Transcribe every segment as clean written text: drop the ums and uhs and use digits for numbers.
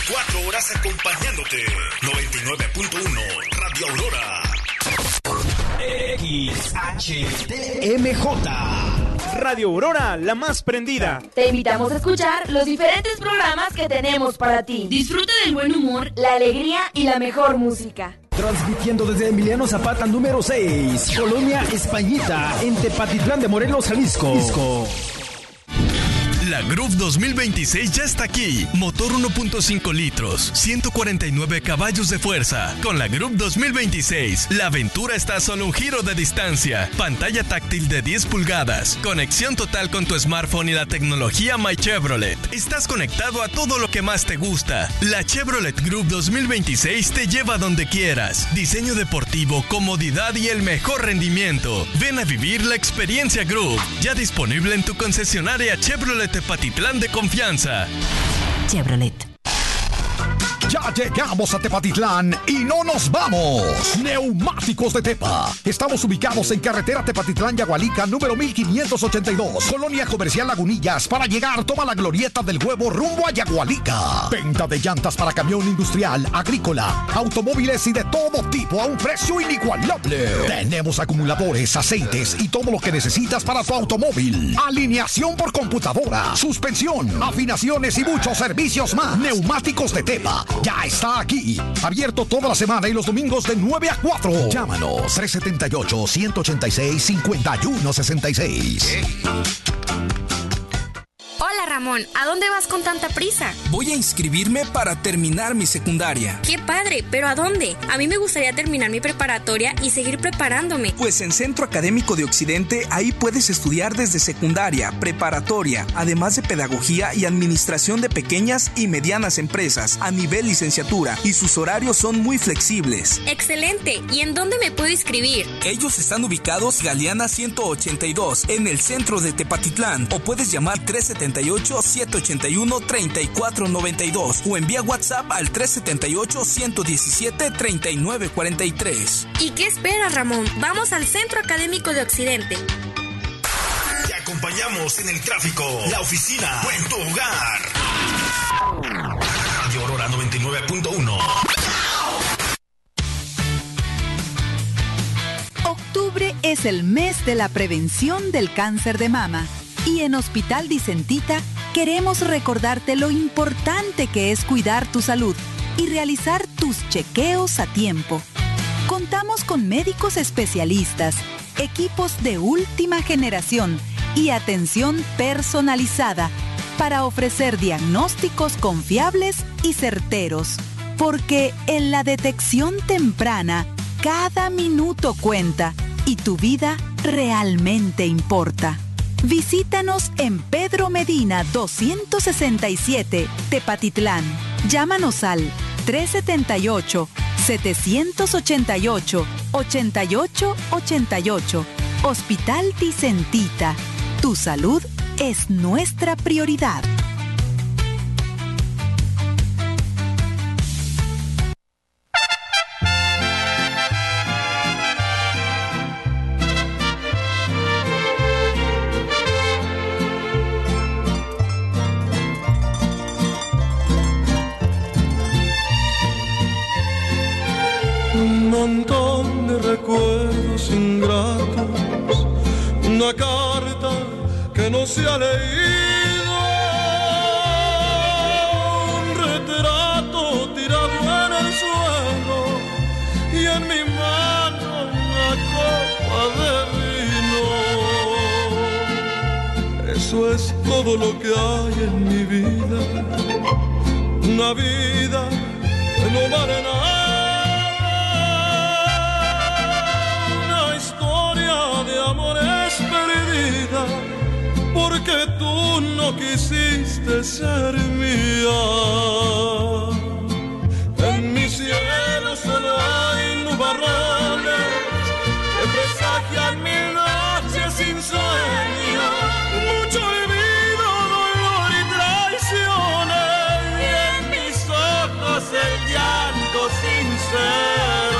24 horas acompañándote. 99.1 Radio Aurora. XHTMJ. Radio Aurora, la más prendida. Te invitamos a escuchar los diferentes programas que tenemos para ti. Disfruta del buen humor, la alegría y la mejor música. Transmitiendo desde Emiliano Zapata número 6, Colonia Españita, en Tepatitlán de Morelos, Jalisco. La Groove 2026 ya está aquí. Motor 1.5 litros, 149 caballos de fuerza. Con la Groove 2026, la aventura está a solo un giro de distancia. Pantalla táctil de 10 pulgadas. Conexión total con tu smartphone y la tecnología My Chevrolet. Estás conectado a todo lo que más te gusta. La Chevrolet Groove 2026 te lleva donde quieras. Diseño deportivo, comodidad y el mejor rendimiento. Ven a vivir la experiencia Groove. Ya disponible en tu concesionaria Chevrolet Tepatitlán de confianza. Chevrolet. Ya llegamos a Tepatitlán y no nos vamos. Neumáticos de Tepa. Estamos ubicados en carretera Tepatitlán-Yagualica, número 1582. Colonia Comercial Lagunillas. Para llegar, toma la glorieta del Huevo rumbo a Yagualica. Venta de llantas para camión industrial, agrícola, automóviles y de todo tipo a un precio inigualable. Tenemos acumuladores, aceites y todo lo que necesitas para tu automóvil. Alineación por computadora, suspensión, afinaciones y muchos servicios más. Neumáticos de Tepa. Ya está aquí. Abierto toda la semana y los domingos de 9 a 4. Llámanos 378-186-5166. Hola Ramón, ¿a dónde vas con tanta prisa? Voy a inscribirme para terminar mi secundaria. ¡Qué padre! ¿Pero a dónde? A mí me gustaría terminar mi preparatoria y seguir preparándome. Pues en Centro Académico de Occidente, ahí puedes estudiar desde secundaria, preparatoria, además de pedagogía y administración de pequeñas y medianas empresas a nivel licenciatura, y sus horarios son muy flexibles. ¡Excelente! ¿Y en dónde me puedo inscribir? Ellos están ubicados Galeana 182 en el centro de Tepatitlán, o puedes llamar 378-781-3492 o envía WhatsApp al 378-117-3943. ¿Y qué esperas, Ramón? Vamos al Centro Académico de Occidente. Te acompañamos en el tráfico, la oficina o en tu hogar. Radio Aurora 99.1. Octubre es el mes de la prevención del cáncer de mama. Y en Hospital Dicentita queremos recordarte lo importante que es cuidar tu salud y realizar tus chequeos a tiempo. Contamos con médicos especialistas, equipos de última generación y atención personalizada para ofrecer diagnósticos confiables y certeros. Porque en la detección temprana, cada minuto cuenta y tu vida realmente importa. Visítanos en Pedro Medina 267, Tepatitlán. Llámanos al 378-788-8888. Hospital Dicentita. Tu salud es nuestra prioridad. Un montón de recuerdos ingratos, una carta que no se ha leído, un retrato tirado en el suelo y en mi mano una copa de vino. Eso es todo lo que hay en mi vida, una vida que no vale nada. De amores perdida, porque tú no quisiste ser mía. En mi cielo solo hay nubarrones que presagian mil noches sin sueño, mucho olvido, dolor y traiciones, y en mis ojos el llanto sincero.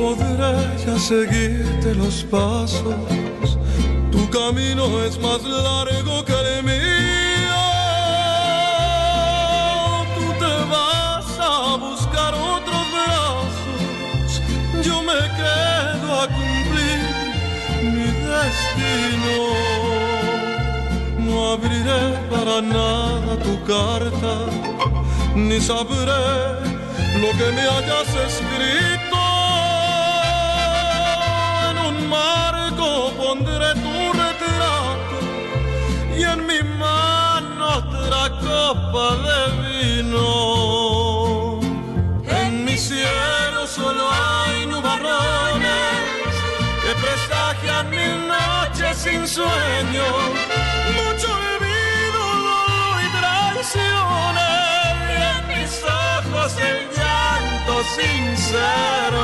podré ya seguirte los pasos. Tu camino es más largo que el mío. Tú te vas a buscar otros brazos. Yo me quedo a cumplir mi destino. No abriré para nada tu carta, ni sabré lo que me hayas escrito. En un marco pondré tu retrato y en mi mano otra copa de vino. En mi cielo solo hay nubarrones que presagian mil noches sin sueño. Mucho olvido, dolor y traiciones, y en mis ojos el llanto sincero.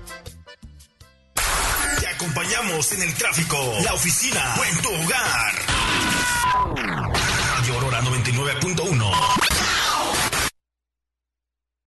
En el tráfico, la oficina o en tu hogar.